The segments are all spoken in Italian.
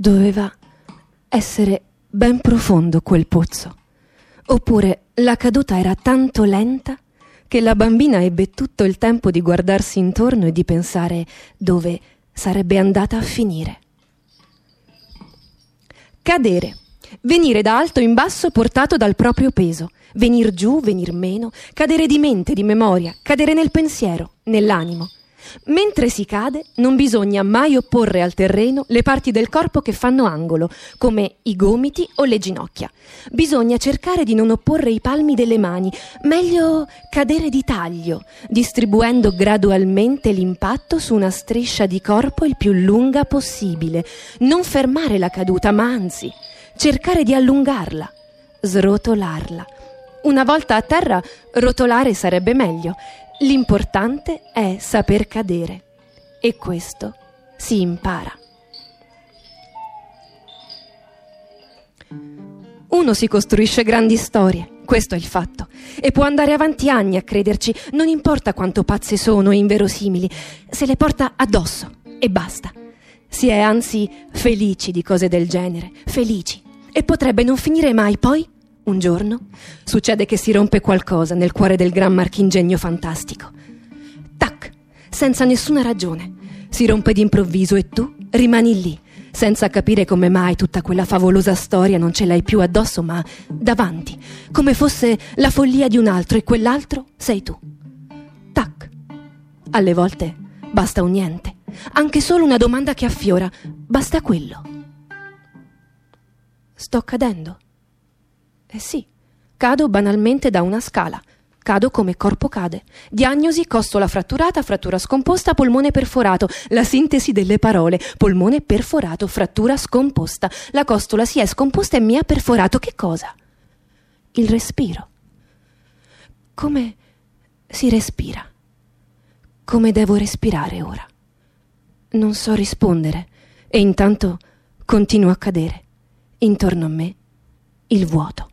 Doveva essere ben profondo quel pozzo. Oppure la caduta era tanto lenta che la bambina ebbe tutto il tempo di guardarsi intorno e di pensare dove sarebbe andata a finire. Cadere. Venire da alto in basso portato dal proprio peso. Venir giù, venir meno. Cadere di mente, di memoria. Cadere nel pensiero, nell'animo. Mentre si cade non bisogna mai opporre al terreno le parti del corpo che fanno angolo, come i gomiti o le ginocchia. Bisogna cercare di non opporre i palmi delle mani, meglio cadere di taglio, distribuendo gradualmente l'impatto su una striscia di corpo il più lunga possibile. Non fermare la caduta, ma anzi cercare di allungarla, srotolarla. Una volta a terra, rotolare sarebbe meglio. L'importante è saper cadere e questo si impara. Uno si costruisce grandi storie, questo è il fatto, e può andare avanti anni a crederci, non importa quanto pazze sono e inverosimili, se le porta addosso e basta. Si è anzi felici di cose del genere, felici, e potrebbe non finire mai. Poi un giorno succede che si rompe qualcosa nel cuore del gran marchingegno fantastico. Tac, senza nessuna ragione. Si rompe d'improvviso e tu rimani lì, senza capire come mai tutta quella favolosa storia non ce l'hai più addosso, ma davanti, come fosse la follia di un altro e quell'altro sei tu. Tac. Alle volte basta un niente, anche solo una domanda che affiora, basta quello. Sto cadendo? Eh sì, cado banalmente da una scala. Cado come corpo cade. Diagnosi: costola fratturata, frattura scomposta, polmone perforato. La sintesi delle parole: polmone perforato, frattura scomposta. La costola si è scomposta e mi ha perforato. Che cosa? Il respiro. Come si respira? Come devo respirare ora? Non so rispondere e intanto continuo a cadere. Intorno a me il vuoto.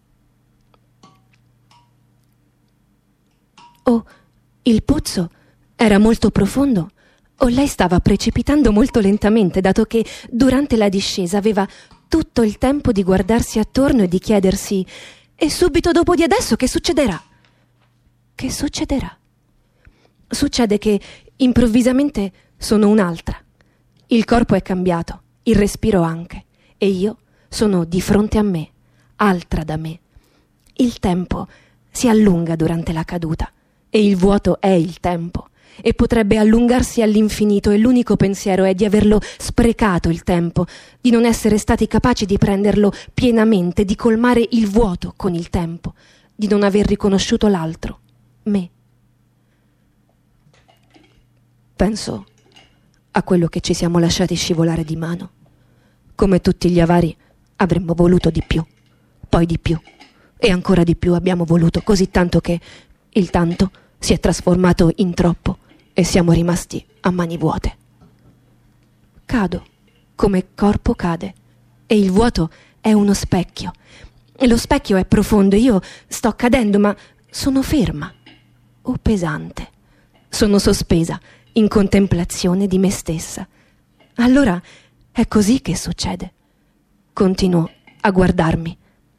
O il pozzo era molto profondo, o lei stava precipitando molto lentamente, dato che durante la discesa aveva tutto il tempo di guardarsi attorno e di chiedersi: e subito dopo di adesso che succederà? Che succederà? Succede che improvvisamente sono un'altra. Il corpo è cambiato, il respiro anche, e io sono di fronte a me, altra da me. Il tempo si allunga durante la caduta. E il vuoto è il tempo, e potrebbe allungarsi all'infinito, e l'unico pensiero è di averlo sprecato il tempo, di non essere stati capaci di prenderlo pienamente, di colmare il vuoto con il tempo, di non aver riconosciuto l'altro, me. Penso a quello che ci siamo lasciati scivolare di mano. Come tutti gli avari avremmo voluto di più, poi di più, e ancora di più abbiamo voluto, così tanto che il tanto si è trasformato in troppo e siamo rimasti a mani vuote. Cado come corpo cade e il vuoto è uno specchio. E lo specchio è profondo, io sto cadendo ma sono ferma o pesante. Sono sospesa in contemplazione di me stessa. Allora è così che succede. Continuo a guardarmi.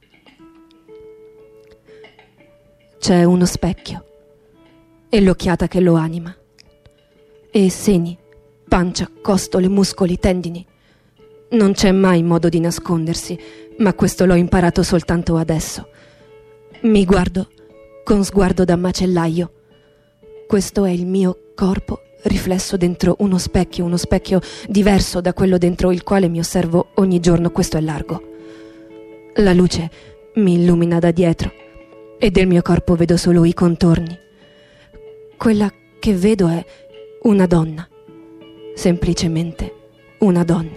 C'è uno specchio e l'occhiata che lo anima, e seni, pancia, costole, muscoli, tendini. Non c'è mai modo di nascondersi, ma questo l'ho imparato soltanto adesso. Mi guardo con sguardo da macellaio. Questo è il mio corpo riflesso dentro uno specchio diverso da quello dentro il quale mi osservo ogni giorno. Questo è largo. La luce mi illumina da dietro e del mio corpo vedo solo i contorni. Quella che vedo è una donna, semplicemente una donna.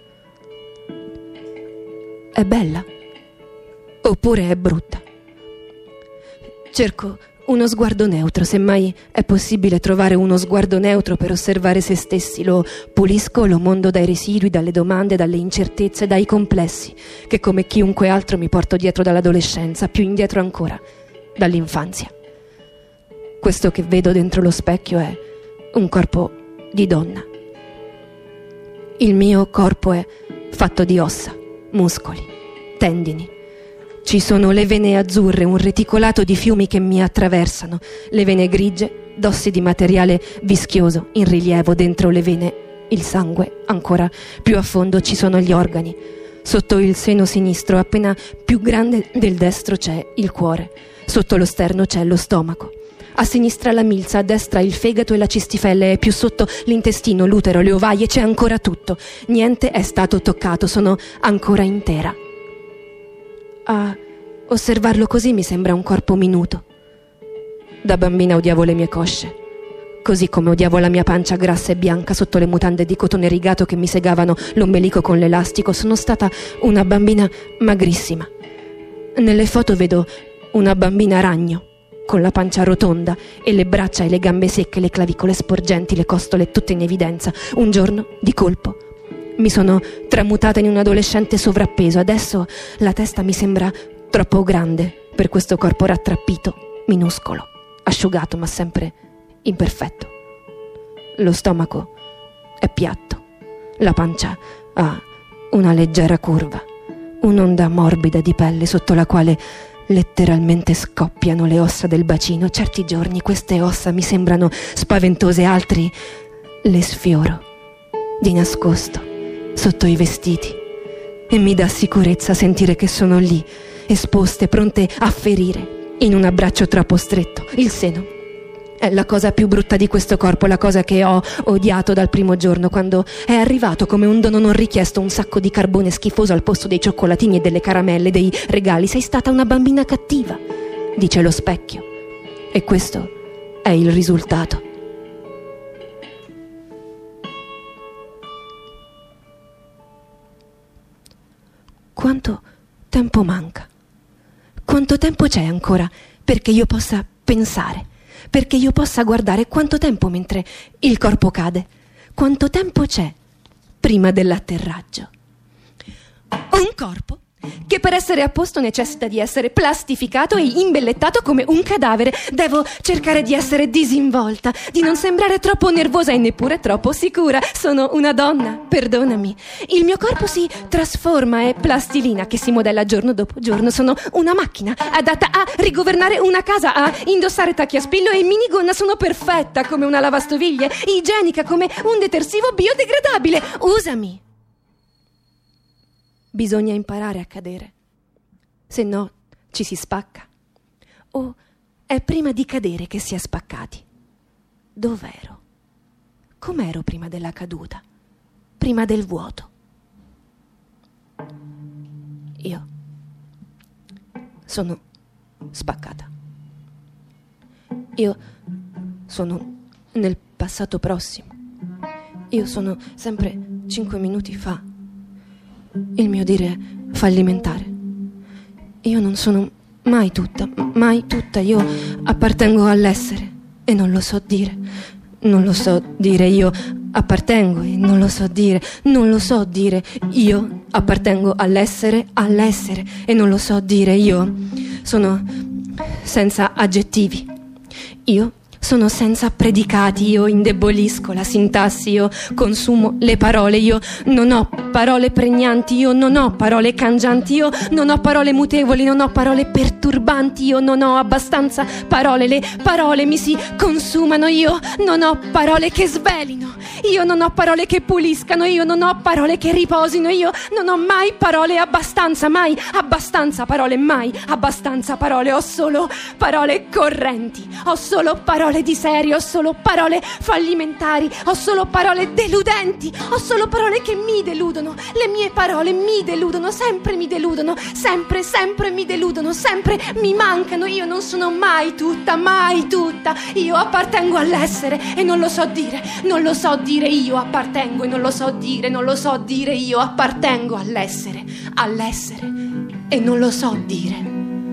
È bella? Oppure è brutta? Cerco uno sguardo neutro, semmai è possibile trovare uno sguardo neutro per osservare se stessi. Lo pulisco, lo mondo dai residui, dalle domande, dalle incertezze, dai complessi, che come chiunque altro mi porto dietro dall'adolescenza, più indietro ancora, dall'infanzia. Questo che vedo dentro lo specchio è un corpo di donna. Il mio corpo è fatto di ossa, muscoli, tendini. Ci sono le vene azzurre, un reticolato di fiumi che mi attraversano, le vene grigie, dossi di materiale vischioso in rilievo dentro le vene, il sangue. Ancora più a fondo ci sono gli organi. Sotto il seno sinistro, appena più grande del destro, c'è il cuore. Sotto lo sterno c'è lo stomaco. A sinistra la milza, a destra il fegato e la cistifelle, e più sotto l'intestino, l'utero, le ovaie, c'è ancora tutto. Niente è stato toccato, sono ancora intera. A osservarlo così mi sembra un corpo minuto. Da bambina odiavo le mie cosce, così come odiavo la mia pancia grassa e bianca sotto le mutande di cotone rigato che mi segavano l'ombelico con l'elastico. Sono stata una bambina magrissima. Nelle foto vedo una bambina ragno, con la pancia rotonda e le braccia e le gambe secche, le clavicole sporgenti, le costole tutte in evidenza. Un giorno, di colpo, mi sono tramutata in un adolescente sovrappeso. Adesso la testa mi sembra troppo grande per questo corpo rattrappito, minuscolo, asciugato ma sempre imperfetto. Lo stomaco è piatto, la pancia ha una leggera curva, un'onda morbida di pelle sotto la quale letteralmente scoppiano le ossa del bacino. Certi giorni queste ossa mi sembrano spaventose, altri le sfioro di nascosto sotto i vestiti, e mi dà sicurezza sentire che sono lì, esposte, pronte a ferire in un abbraccio troppo stretto. Il seno è la cosa più brutta di questo corpo, la cosa che ho odiato dal primo giorno, quando è arrivato come un dono non richiesto un sacco di carbone schifoso al posto dei cioccolatini e delle caramelle, dei regali. Sei stata una bambina cattiva, dice lo specchio, e questo è il risultato. Quanto tempo manca? Quanto tempo c'è ancora perché io possa pensare? Perché io possa guardare? Quanto tempo mentre il corpo cade? Quanto tempo c'è prima dell'atterraggio? Un corpo che per essere a posto necessita di essere plastificato e imbellettato come un cadavere. Devo cercare di essere disinvolta, di non sembrare troppo nervosa e neppure troppo sicura. Sono una donna, perdonami. Il mio corpo si trasforma, è plastilina che si modella giorno dopo giorno. Sono una macchina adatta a rigovernare una casa, a indossare tacchi a spillo e minigonna. Sono perfetta come una lavastoviglie, igienica come un detersivo biodegradabile. Usami. Bisogna imparare a cadere, se no ci si spacca. O è prima di cadere che si è spaccati? Dov'ero? Com'ero prima della caduta? Prima del vuoto? Io sono spaccata. Io sono nel passato prossimo. Io sono sempre 5 minuti fa. Il mio dire fallimentare. Io non sono mai tutta. Io appartengo all'essere e non lo so dire. Non lo so dire. Io appartengo e non lo so dire. Non lo so dire. Io appartengo all'essere e non lo so dire. Io sono senza aggettivi. Io sono senza predicati, io indebolisco la sintassi, io consumo le parole, io non ho parole pregnanti, io non ho parole cangianti, io non ho parole mutevoli, non ho parole perturbanti, io non ho abbastanza parole, le parole mi si consumano, io non ho parole che svelino, io non ho parole che puliscano, io non ho parole che riposino, io non ho mai parole abbastanza, mai abbastanza parole, mai abbastanza parole, ho solo parole correnti, ho solo parole di serio, ho solo parole fallimentari, ho solo parole deludenti, ho solo parole che mi deludono, le mie parole mi deludono, sempre mi deludono, sempre mi deludono, sempre mi mancano, io non sono mai tutta, io appartengo all'essere e non lo so dire, io appartengo e non lo so dire, io appartengo all'essere e non lo so dire.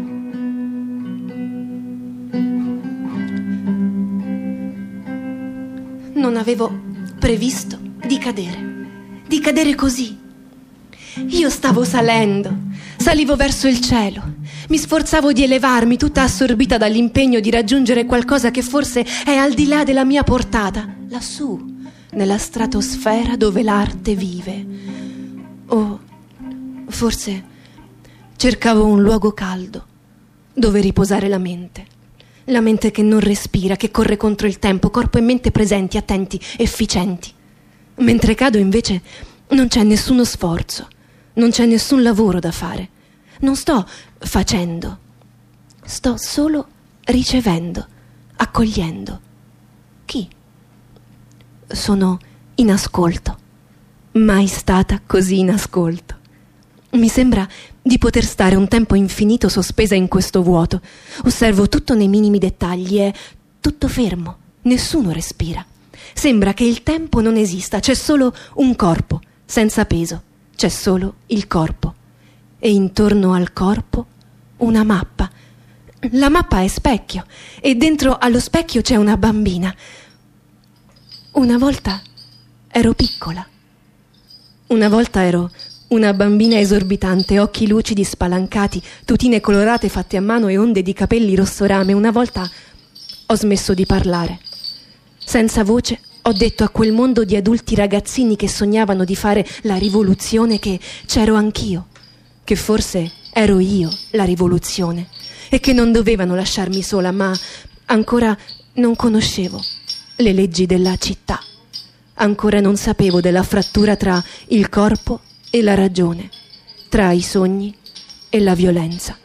Non avevo previsto di cadere così. Io stavo salivo verso il cielo, mi sforzavo di elevarmi, tutta assorbita dall'impegno di raggiungere qualcosa che forse è al di là della mia portata, lassù, nella stratosfera dove l'arte vive. O forse cercavo un luogo caldo dove riposare la mente. La mente che non respira, che corre contro il tempo, corpo e mente presenti, attenti, efficienti. Mentre cado invece non c'è nessuno sforzo, non c'è nessun lavoro da fare. Non sto facendo, sto solo ricevendo, accogliendo. Chi? Sono in ascolto, mai stata così in ascolto. Mi sembra di poter stare un tempo infinito sospesa in questo vuoto. Osservo tutto nei minimi dettagli, è tutto fermo, nessuno respira. Sembra che il tempo non esista, c'è solo un corpo, senza peso, c'è solo il corpo. E intorno al corpo una mappa. La mappa è specchio e dentro allo specchio c'è una bambina. Una volta ero piccola. Una volta ero una bambina esorbitante, occhi lucidi spalancati, tutine colorate fatte a mano e onde di capelli rosso rame. Una volta ho smesso di parlare. Senza voce ho detto a quel mondo di adulti ragazzini che sognavano di fare la rivoluzione che c'ero anch'io, che forse ero io la rivoluzione e che non dovevano lasciarmi sola, ma ancora non conoscevo le leggi della città. Ancora non sapevo della frattura tra il corpo e la ragione, tra i sogni e la violenza.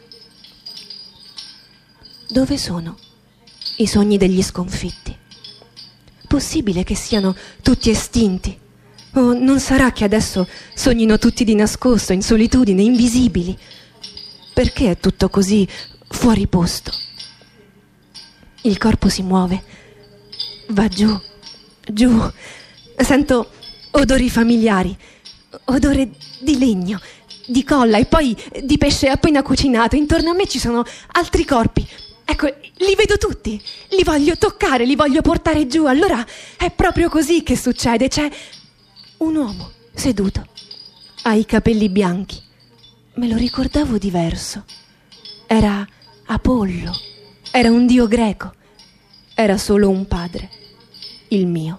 Dove sono i sogni degli sconfitti? Possibile che siano tutti estinti? O non sarà che adesso sognino tutti di nascosto, in solitudine, invisibili? Perché è tutto così fuori posto? Il corpo si muove, va giù, giù. Sento odori familiari, odore di legno, di colla e poi di pesce appena cucinato. Intorno a me ci sono altri corpi. Ecco, li vedo tutti, li voglio toccare, li voglio portare giù. Allora è proprio così che succede. C'è un uomo seduto, ha i capelli bianchi. Me lo ricordavo diverso. Era Apollo, era un dio greco, era solo un padre, il mio.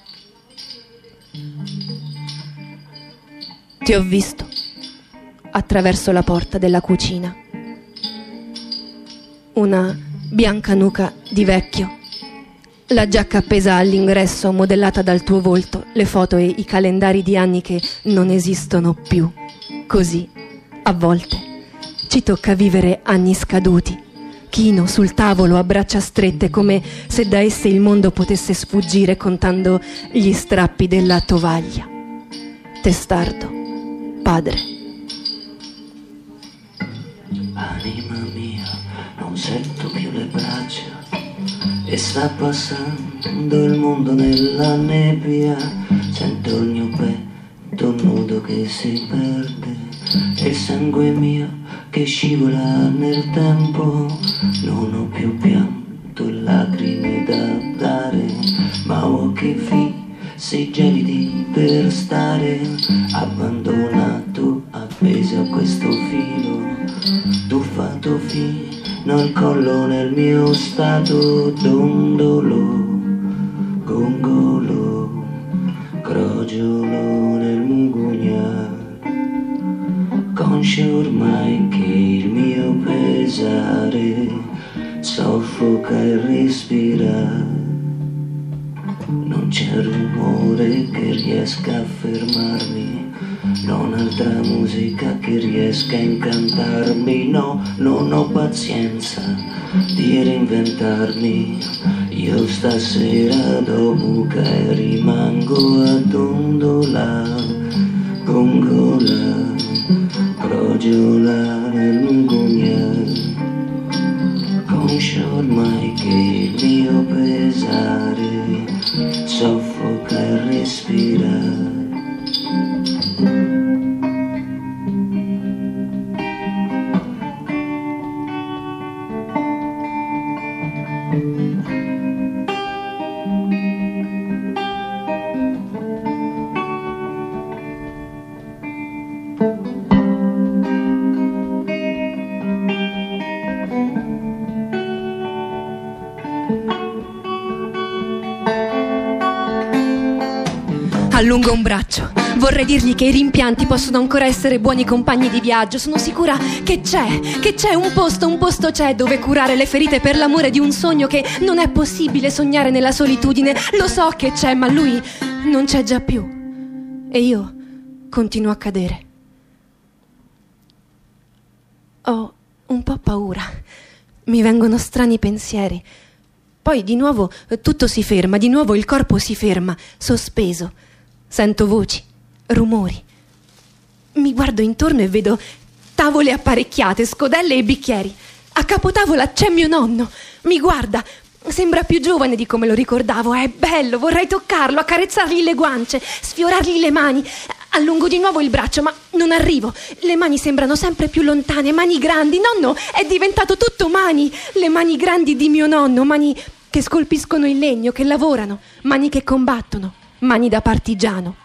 Ti ho visto attraverso la porta della cucina. Una bianca nuca di vecchio, la giacca appesa all'ingresso modellata dal tuo volto, le foto e i calendari di anni che non esistono più. Così, a volte, ci tocca vivere anni scaduti. Chino sul tavolo a braccia strette, come se da esse il mondo potesse sfuggire contando gli strappi della tovaglia. Testardo, padre. Anima mia, non sento più le braccia e sta passando il mondo nella nebbia. Sento il mio petto nudo che si perde e il sangue mio che scivola nel tempo. Non ho più pianto e lacrime da dare, ma occhi fissi gelidi per stare abbandonato, appeso a questo filo, tuffato fino al collo nel mio stato dondolo, gongolo, crogiolo nel mugugnar, conscio ormai che il mio pesare soffoca e respira. Non c'è rumore che riesca a fermarmi, non altra musica che riesca a incantarmi. No, non ho pazienza di reinventarmi. Io stasera dopo che rimango a dondolare, gongola, crogiola nel mugugnar, conscio ormai che il mio pesare soffoca e respira. Allungo un braccio, Vorrei dirgli che i rimpianti possono ancora essere buoni compagni di viaggio. Sono sicura che c'è un posto c'è dove curare le ferite per l'amore di un sogno che non è possibile sognare nella solitudine. Lo so che c'è, ma lui non c'è già più. E io continuo a cadere. Ho un po' paura. Mi vengono strani pensieri. Poi di nuovo tutto si ferma, di nuovo il corpo si ferma, sospeso. Sento voci, rumori. Mi guardo intorno e vedo tavole apparecchiate, scodelle e bicchieri. A capotavola c'è mio nonno. Mi guarda. Sembra più giovane di come lo ricordavo. È bello, vorrei toccarlo, accarezzargli le guance, sfiorargli le mani. Allungo di nuovo il braccio, ma non arrivo. Le mani sembrano sempre più lontane, mani grandi. Nonno è diventato tutto mani. Le mani grandi di mio nonno, mani che scolpiscono il legno, che lavorano, mani che combattono, mani da partigiano.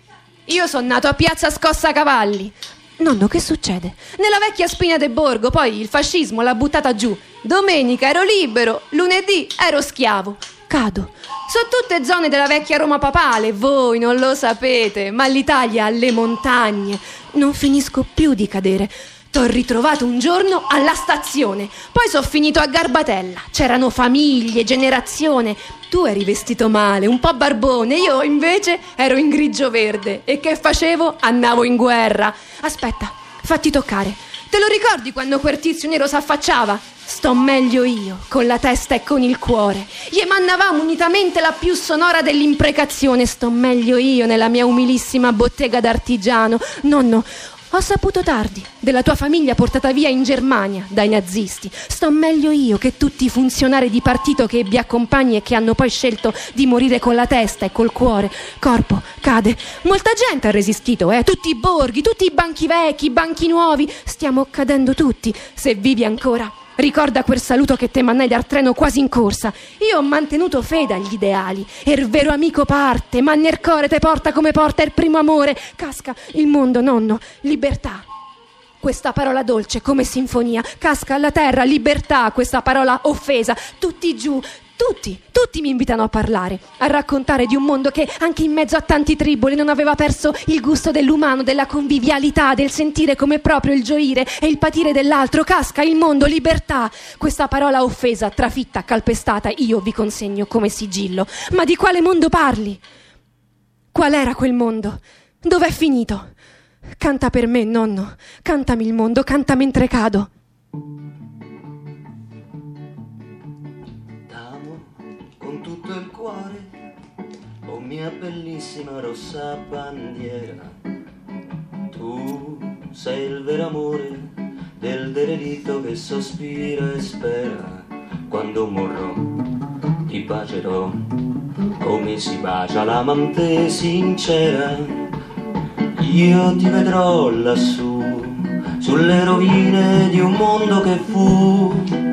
Io sono nato a Piazza Scossacavalli. Nonno, che succede? Nella vecchia Spina de Borgo, poi il fascismo l'ha buttata giù. Domenica ero libero, lunedì ero schiavo. Cado. Sono tutte zone della vecchia Roma papale, voi non lo sapete, ma l'Italia ha le montagne. Non finisco più di cadere. T'ho ritrovato un giorno alla stazione, poi sono finito a Garbatella. C'erano famiglie, generazione. Tu eri vestito male, un po' barbone, io invece ero in grigio verde. E che facevo? Andavo in guerra. Aspetta, fatti toccare. Te lo ricordi quando quel tizio nero s'affacciava? Sto meglio io, con la testa e con il cuore. Gli mandavamo unitamente la più sonora dell'imprecazione. Sto meglio io nella mia umilissima bottega d'artigiano. Nonno, ho saputo tardi della tua famiglia portata via in Germania dai nazisti. Sto meglio io che tutti i funzionari di partito che ebbi a compagni e che hanno poi scelto di morire con la testa e col cuore. Corpo cade. Molta gente ha resistito, tutti i borghi, tutti i banchi vecchi, i banchi nuovi. Stiamo cadendo tutti. Se vivi ancora, ricorda quel saluto che te mannai dal treno quasi in corsa. Io ho mantenuto fede agli ideali. E il vero amico parte, ma nel cuore te porta come porta il primo amore. Casca il mondo, nonno, libertà. Questa parola dolce come sinfonia. Casca alla terra, libertà, questa parola offesa. Tutti giù, tutti mi invitano a parlare, a raccontare di un mondo che anche in mezzo a tanti triboli non aveva perso il gusto dell'umano, della convivialità, del sentire come proprio il gioire e il patire dell'altro. Casca il mondo, libertà. Questa parola offesa, trafitta, calpestata, io vi consegno come sigillo. Ma di quale mondo parli? Qual era quel mondo? Dov'è finito? Canta per me, nonno. Cantami il mondo, canta mentre cado. Con tutto il cuore, oh mia bellissima rossa bandiera, tu sei il vero amore del derelitto che sospira e spera. Quando morrò ti bacerò come si bacia l'amante sincera. Io ti vedrò lassù sulle rovine di un mondo che fu.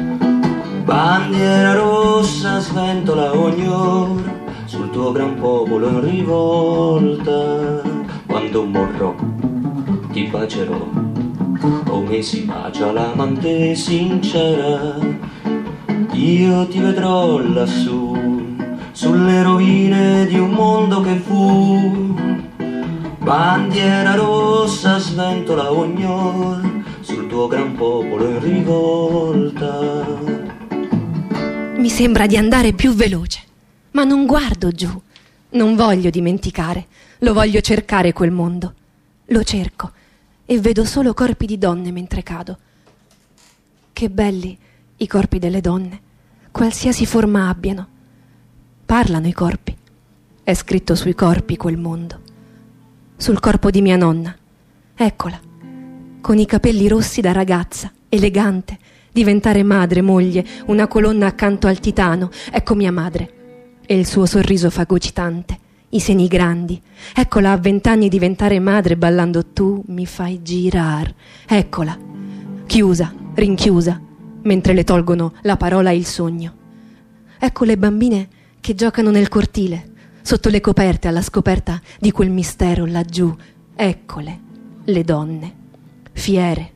Bandiera rossa sventola ogni ora sul tuo gran popolo in rivolta. Quando morrò ti bacerò come si bacia l'amante sincera. Io ti vedrò lassù sulle rovine di un mondo che fu. Bandiera rossa sventola ogni ora sul tuo gran popolo in rivolta. Mi sembra di andare più veloce, ma non guardo giù. Non voglio dimenticare, lo voglio cercare quel mondo. Lo cerco e vedo solo corpi di donne mentre cado. Che belli i corpi delle donne, qualsiasi forma abbiano. Parlano i corpi. È scritto sui corpi quel mondo. Sul corpo di mia nonna. Eccola, con i capelli rossi da ragazza, elegante, diventare madre, moglie, una colonna accanto al titano. Ecco mia madre. E il suo sorriso fagocitante, i seni grandi. Eccola a 20 anni diventare madre ballando Tu mi fai girar. Eccola, chiusa, rinchiusa, mentre le tolgono la parola e il sogno. Ecco le bambine che giocano nel cortile, sotto le coperte alla scoperta di quel mistero laggiù. Eccole, le donne, fiere,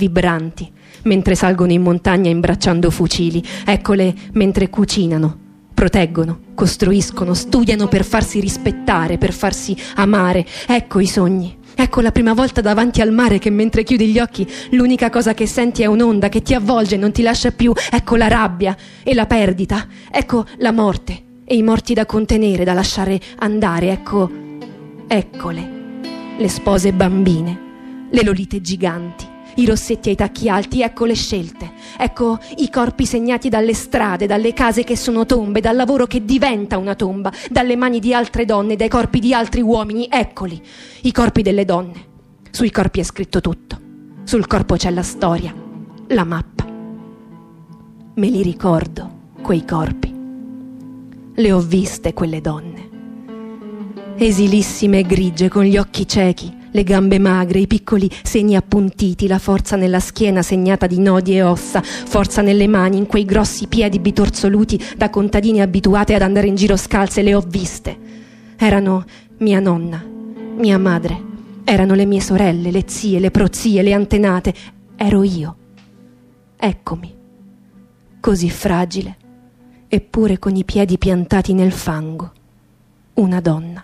vibranti, mentre salgono in montagna imbracciando fucili. Eccole mentre cucinano, proteggono, costruiscono, studiano per farsi rispettare, per farsi amare. Ecco i sogni. Ecco la prima volta davanti al mare che mentre chiudi gli occhi l'unica cosa che senti è un'onda che ti avvolge e non ti lascia più. Ecco la rabbia e la perdita. Ecco la morte e i morti da contenere, da lasciare andare. Eccole, le spose bambine, le lolite giganti, i rossetti ai tacchi alti. Ecco le scelte. Ecco i corpi segnati dalle strade, dalle case che sono tombe, dal lavoro che diventa una tomba, dalle mani di altre donne, dai corpi di altri uomini. Eccoli, i corpi delle donne. Sui corpi è scritto tutto. Sul corpo c'è la storia, la mappa. Me li ricordo, quei corpi. Le ho viste, quelle donne. Esilissime e grigie, con gli occhi ciechi, le gambe magre, i piccoli seni appuntiti, la forza nella schiena segnata di nodi e ossa, forza nelle mani, in quei grossi piedi bitorzoluti da contadine abituate ad andare in giro scalze. Le ho viste. Erano mia nonna, mia madre, erano le mie sorelle, le zie, le prozie, le antenate. Ero io. Eccomi, così fragile, eppure con i piedi piantati nel fango, una donna.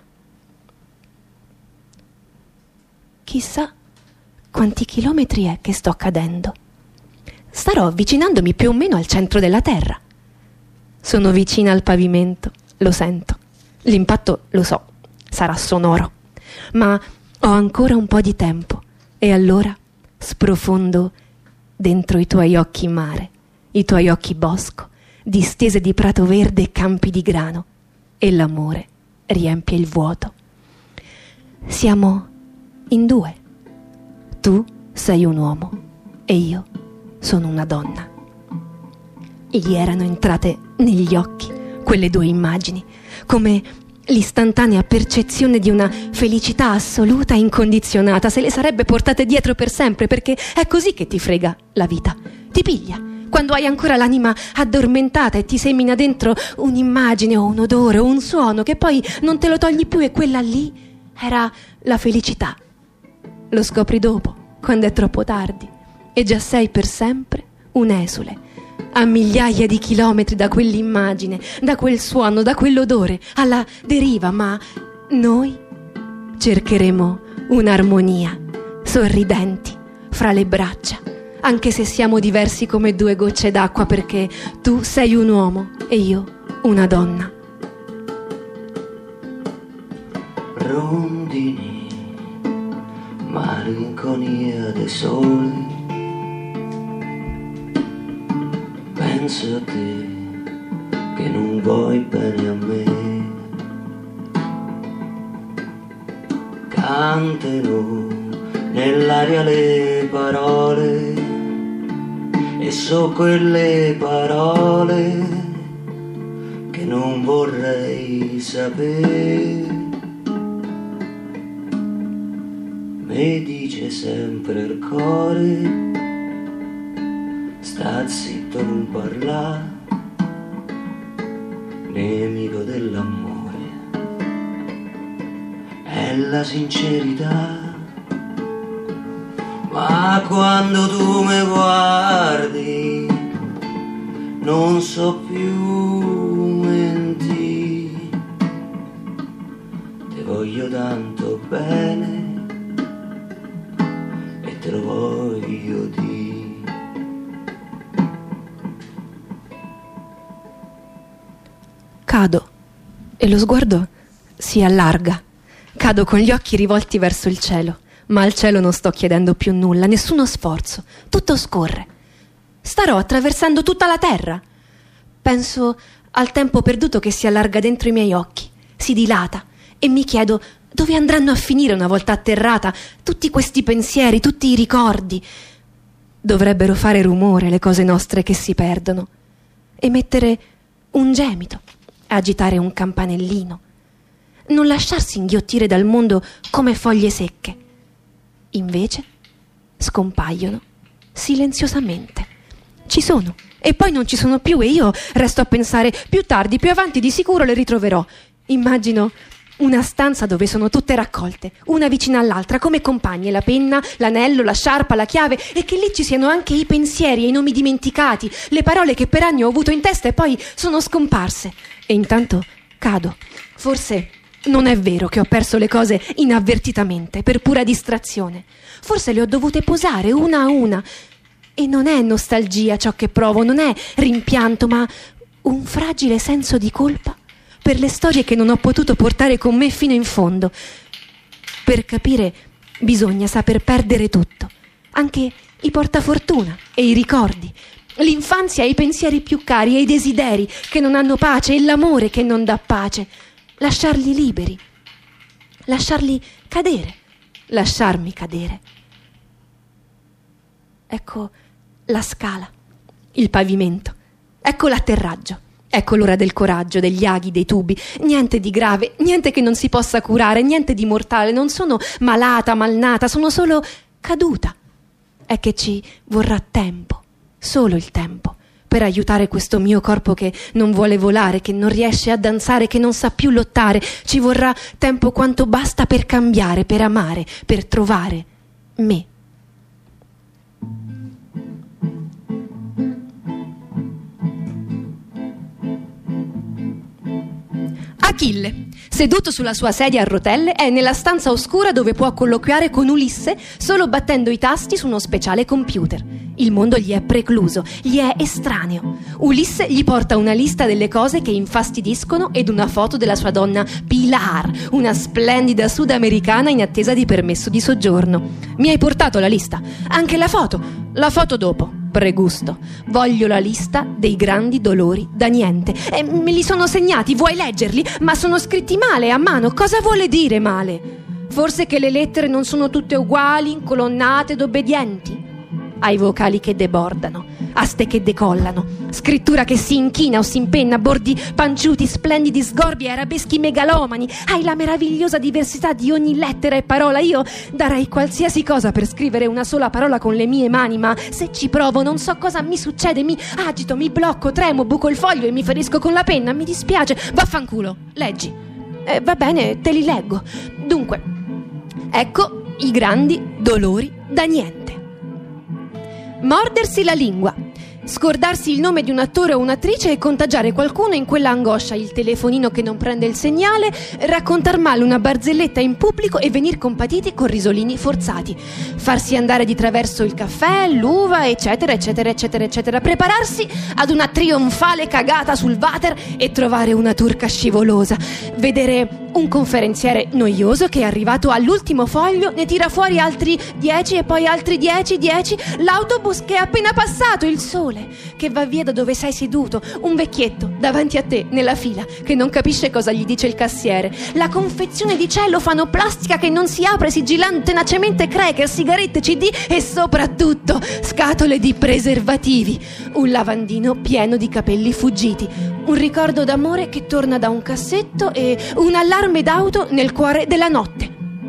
Chissà quanti chilometri è che sto cadendo. Starò avvicinandomi più o meno al centro della terra. Sono vicina al pavimento, lo sento. L'impatto, lo so, sarà sonoro. Ma ho ancora un po' di tempo e allora sprofondo dentro i tuoi occhi mare, i tuoi occhi bosco, distese di prato verde e campi di grano, e l'amore riempie il vuoto. Siamo in due. Tu sei un uomo e io sono una donna. Gli erano entrate negli occhi quelle due immagini, come l'istantanea percezione di una felicità assoluta e incondizionata. Se le sarebbe portate dietro per sempre, perché è così che ti frega la vita. Ti piglia quando hai ancora l'anima addormentata e ti semina dentro un'immagine o un odore o un suono che poi non te lo togli più, e quella lì era la felicità. Lo scopri dopo, quando è troppo tardi, e già sei per sempre un esule, a migliaia di chilometri da quell'immagine, da quel suono, da quell'odore, alla deriva. Ma noi cercheremo un'armonia, sorridenti, fra le braccia, anche se siamo diversi come due gocce d'acqua, perché tu sei un uomo e io una donna. Rondini, malinconia del sole, penso a te che non vuoi bene a me. Cantano nell'aria le parole, e so quelle parole che non vorrei sapere. Mi dice sempre il cuore, sta zitto, non parla, nemico dell'amore è la sincerità. Ma quando tu mi guardi non so più mentire, ti voglio tanto bene, te lo voglio dire. Cado e lo sguardo si allarga. Cado con gli occhi rivolti verso il cielo, ma al cielo non sto chiedendo più nulla, nessuno sforzo, tutto scorre. Starò attraversando tutta la terra. Penso al tempo perduto che si allarga dentro i miei occhi, si dilata, e mi chiedo dove andranno a finire una volta atterrata tutti questi pensieri, tutti i ricordi. Dovrebbero fare rumore le cose nostre che si perdono, emettere un gemito, agitare un campanellino, non lasciarsi inghiottire dal mondo come foglie secche. Invece scompaiono silenziosamente. Ci sono e poi non ci sono più, e io resto a pensare: più tardi, più avanti, di sicuro le ritroverò. Immagino Una stanza dove sono tutte raccolte, una vicina all'altra, come compagne, la penna, l'anello, la sciarpa, la chiave, e che lì ci siano anche i pensieri e i nomi dimenticati, le parole che per anni ho avuto in testa e poi sono scomparse. E intanto cado. Forse non è vero che ho perso le cose inavvertitamente, per pura distrazione. Forse le ho dovute posare una a una. E non è nostalgia ciò che provo, non è rimpianto, ma un fragile senso di colpa per le storie che non ho potuto portare con me fino in fondo. Per capire bisogna saper perdere tutto, anche i portafortuna e i ricordi, l'infanzia e i pensieri più cari e i desideri che non hanno pace e l'amore che non dà pace. Lasciarli liberi, lasciarli cadere, lasciarmi cadere. Ecco la scala, il pavimento, ecco l'atterraggio. Ecco l'ora del coraggio, degli aghi, dei tubi. Niente di grave, niente che non si possa curare, niente di mortale. Non sono malata, malnata, sono solo caduta. È che ci vorrà tempo, solo il tempo, per aiutare questo mio corpo che non vuole volare, che non riesce a danzare, che non sa più lottare. Ci vorrà tempo quanto basta per cambiare, per amare, per trovare me. Achille, seduto sulla sua sedia a rotelle, è nella stanza oscura dove può colloquiare con Ulisse solo battendo i tasti su uno speciale computer. Il mondo gli è precluso, gli è estraneo. Ulisse gli porta una lista delle cose che infastidiscono ed una foto della sua donna Pilar, una splendida sudamericana in attesa di permesso di soggiorno. Mi hai portato la lista? Anche la foto? La foto dopo. Pregusto. Voglio la lista dei grandi dolori da niente. Me li sono segnati, vuoi leggerli? Ma sono scritti male, a mano. Cosa vuole dire male? Forse che le lettere non sono tutte uguali, incolonnate ed obbedienti? Hai vocali che debordano, aste che decollano, scrittura che si inchina o si impenna, bordi panciuti, splendidi sgorbi e arabeschi megalomani. Hai la meravigliosa diversità di ogni lettera e parola. Io darei qualsiasi cosa per scrivere una sola parola con le mie mani, ma se ci provo non so cosa mi succede. Mi agito, mi blocco, tremo, buco il foglio e mi ferisco con la penna. Mi dispiace, vaffanculo, leggi. Va bene, te li leggo. Dunque, ecco i grandi dolori da niente. Mordersi la lingua, scordarsi il nome di un attore o un'attrice e contagiare qualcuno in quella angoscia, il telefonino che non prende il segnale, raccontar male una barzelletta in pubblico e venir compatiti con risolini forzati, farsi andare di traverso il caffè, l'uva, eccetera, eccetera, eccetera, eccetera, prepararsi ad una trionfale cagata sul water e trovare una turca scivolosa, vedere un conferenziere noioso che è arrivato all'ultimo foglio, ne tira fuori altri 10 e poi altri 10, l'autobus che è appena passato, il sole che va via da dove sei seduto, un vecchietto davanti a te nella fila che non capisce cosa gli dice il cassiere, la confezione di cellofano plastica che non si apre sigillando tenacemente cracker, sigarette, CD e soprattutto scatole di preservativi, un lavandino pieno di capelli fuggiti, un ricordo d'amore che torna da un cassetto e un allarme d'auto nel cuore della notte.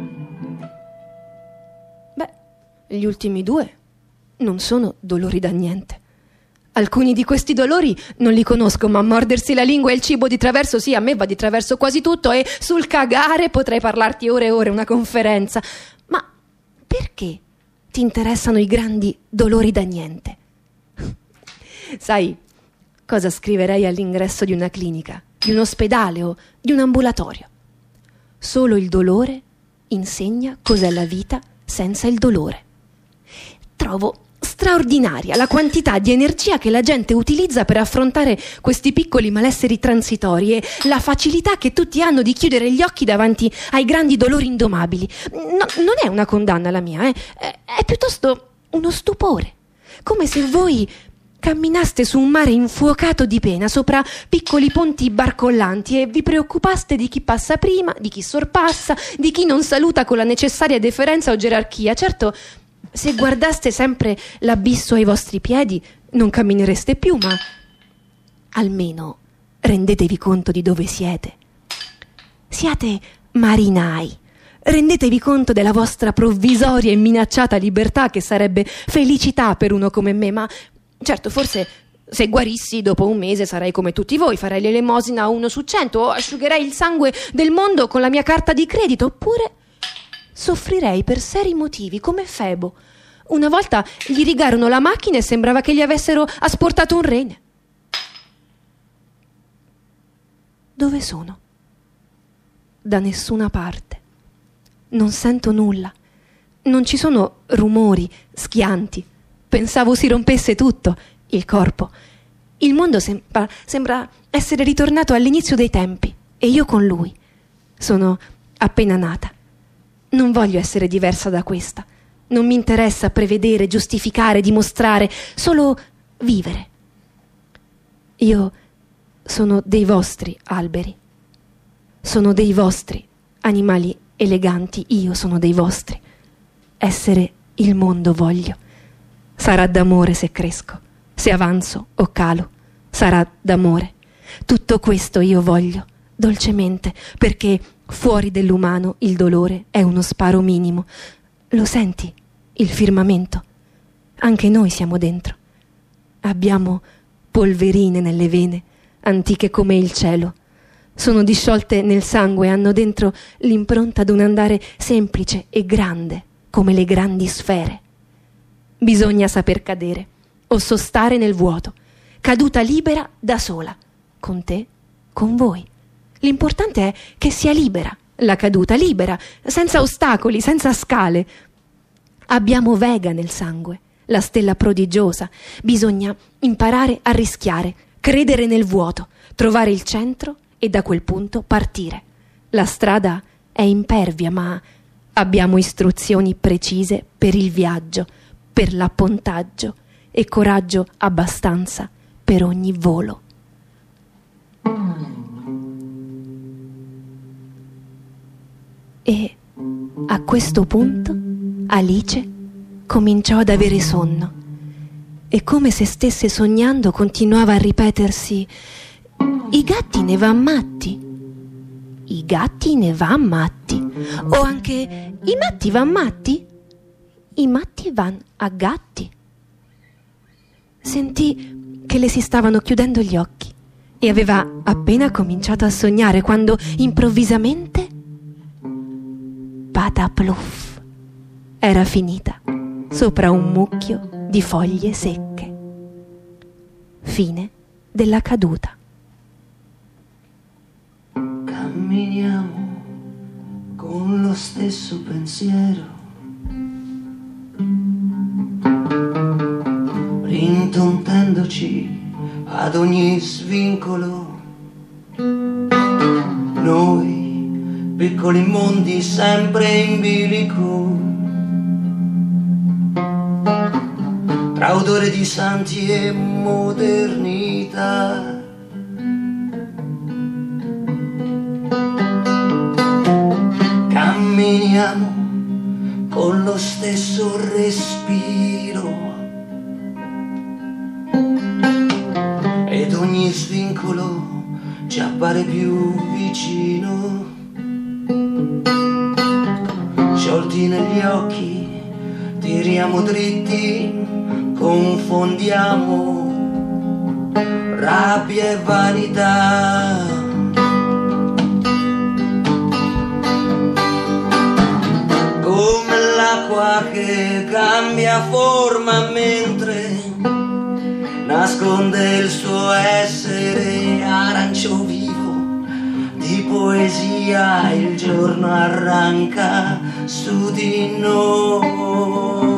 Beh, gli ultimi due non sono dolori da niente. Alcuni di questi dolori non li conosco, ma mordersi la lingua e il cibo di traverso, sì, a me va di traverso quasi tutto, e sul cagare potrei parlarti ore e ore, una conferenza. Ma perché ti interessano i grandi dolori da niente? Sai cosa scriverei all'ingresso di una clinica, di un ospedale o di un ambulatorio? Solo il dolore insegna cos'è la vita senza il dolore. Trovo straordinaria la quantità di energia che la gente utilizza per affrontare questi piccoli malesseri transitori e la facilità che tutti hanno di chiudere gli occhi davanti ai grandi dolori indomabili. Non è una condanna la mia, è piuttosto uno stupore, come se voi camminaste su un mare infuocato di pena sopra piccoli ponti barcollanti e vi preoccupaste di chi passa prima, di chi sorpassa, di chi non saluta con la necessaria deferenza o gerarchia. Certo, se guardaste sempre l'abisso ai vostri piedi non camminereste più, ma almeno rendetevi conto di dove siete. Siate marinai. Rendetevi conto della vostra provvisoria e minacciata libertà, che sarebbe felicità per uno come me, ma certo, forse Se guarissi dopo un mese sarei come tutti voi, farei l'elemosina a 1 su 100 o asciugherei il sangue del mondo con la mia carta di credito, oppure soffrirei per seri motivi come Febo. Una volta gli rigarono la macchina e sembrava che gli avessero asportato un rene. Dove sono? Da nessuna parte. Non sento nulla. Non ci sono rumori schianti. Pensavo si rompesse tutto, il corpo. Il mondo sembra essere ritornato all'inizio dei tempi e io con lui. Sono appena nata. Non voglio essere diversa da questa. Non mi interessa prevedere, giustificare, dimostrare, solo vivere. Io sono dei vostri alberi. Sono dei vostri animali eleganti. Io sono dei vostri. Essere il mondo voglio. Sarà d'amore se cresco, se avanzo o calo. Sarà d'amore. Tutto questo io voglio, dolcemente, perché fuori dell'umano il dolore è uno sparo minimo. Lo senti, il firmamento? Anche noi siamo dentro. Abbiamo polverine nelle vene, antiche come il cielo. Sono disciolte nel sangue, hanno dentro l'impronta d'un andare semplice e grande, come le grandi sfere. Bisogna saper cadere o sostare nel vuoto, caduta libera da sola, con te, con voi. L'importante è che sia libera, la caduta libera, senza ostacoli, senza scale. Abbiamo Vega nel sangue, la stella prodigiosa. Bisogna imparare a rischiare, credere nel vuoto, trovare il centro e da quel punto partire. La strada è impervia, ma abbiamo istruzioni precise per il viaggio, per l'appontaggio e coraggio abbastanza per ogni volo. E a questo punto Alice cominciò ad avere sonno e come se stesse sognando continuava a ripetersi: i gatti ne van matti, i gatti ne van matti, o anche i matti van matti, i matti van a gatti. Sentì che le si stavano chiudendo gli occhi e aveva appena cominciato a sognare quando improvvisamente patapluff, era finita sopra un mucchio di foglie secche. Fine della caduta. Camminiamo con lo stesso pensiero, rintontendoci ad ogni svincolo. Noi, piccoli mondi sempre in bilico, tra odore di santi e modernità. Camminiamo con lo stesso respiro ed ogni svincolo ci appare più vicino. Sciolti negli occhi, tiriamo dritti, confondiamo rabbia e vanità. Come l'acqua che cambia forma mentre nasconde il suo essere arancio vivo. Di poesia il giorno arranca su di noi.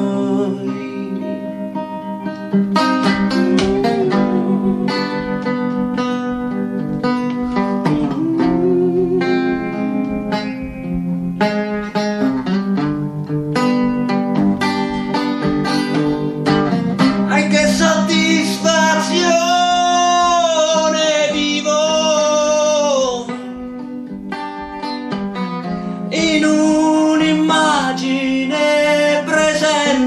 In un'immagine presente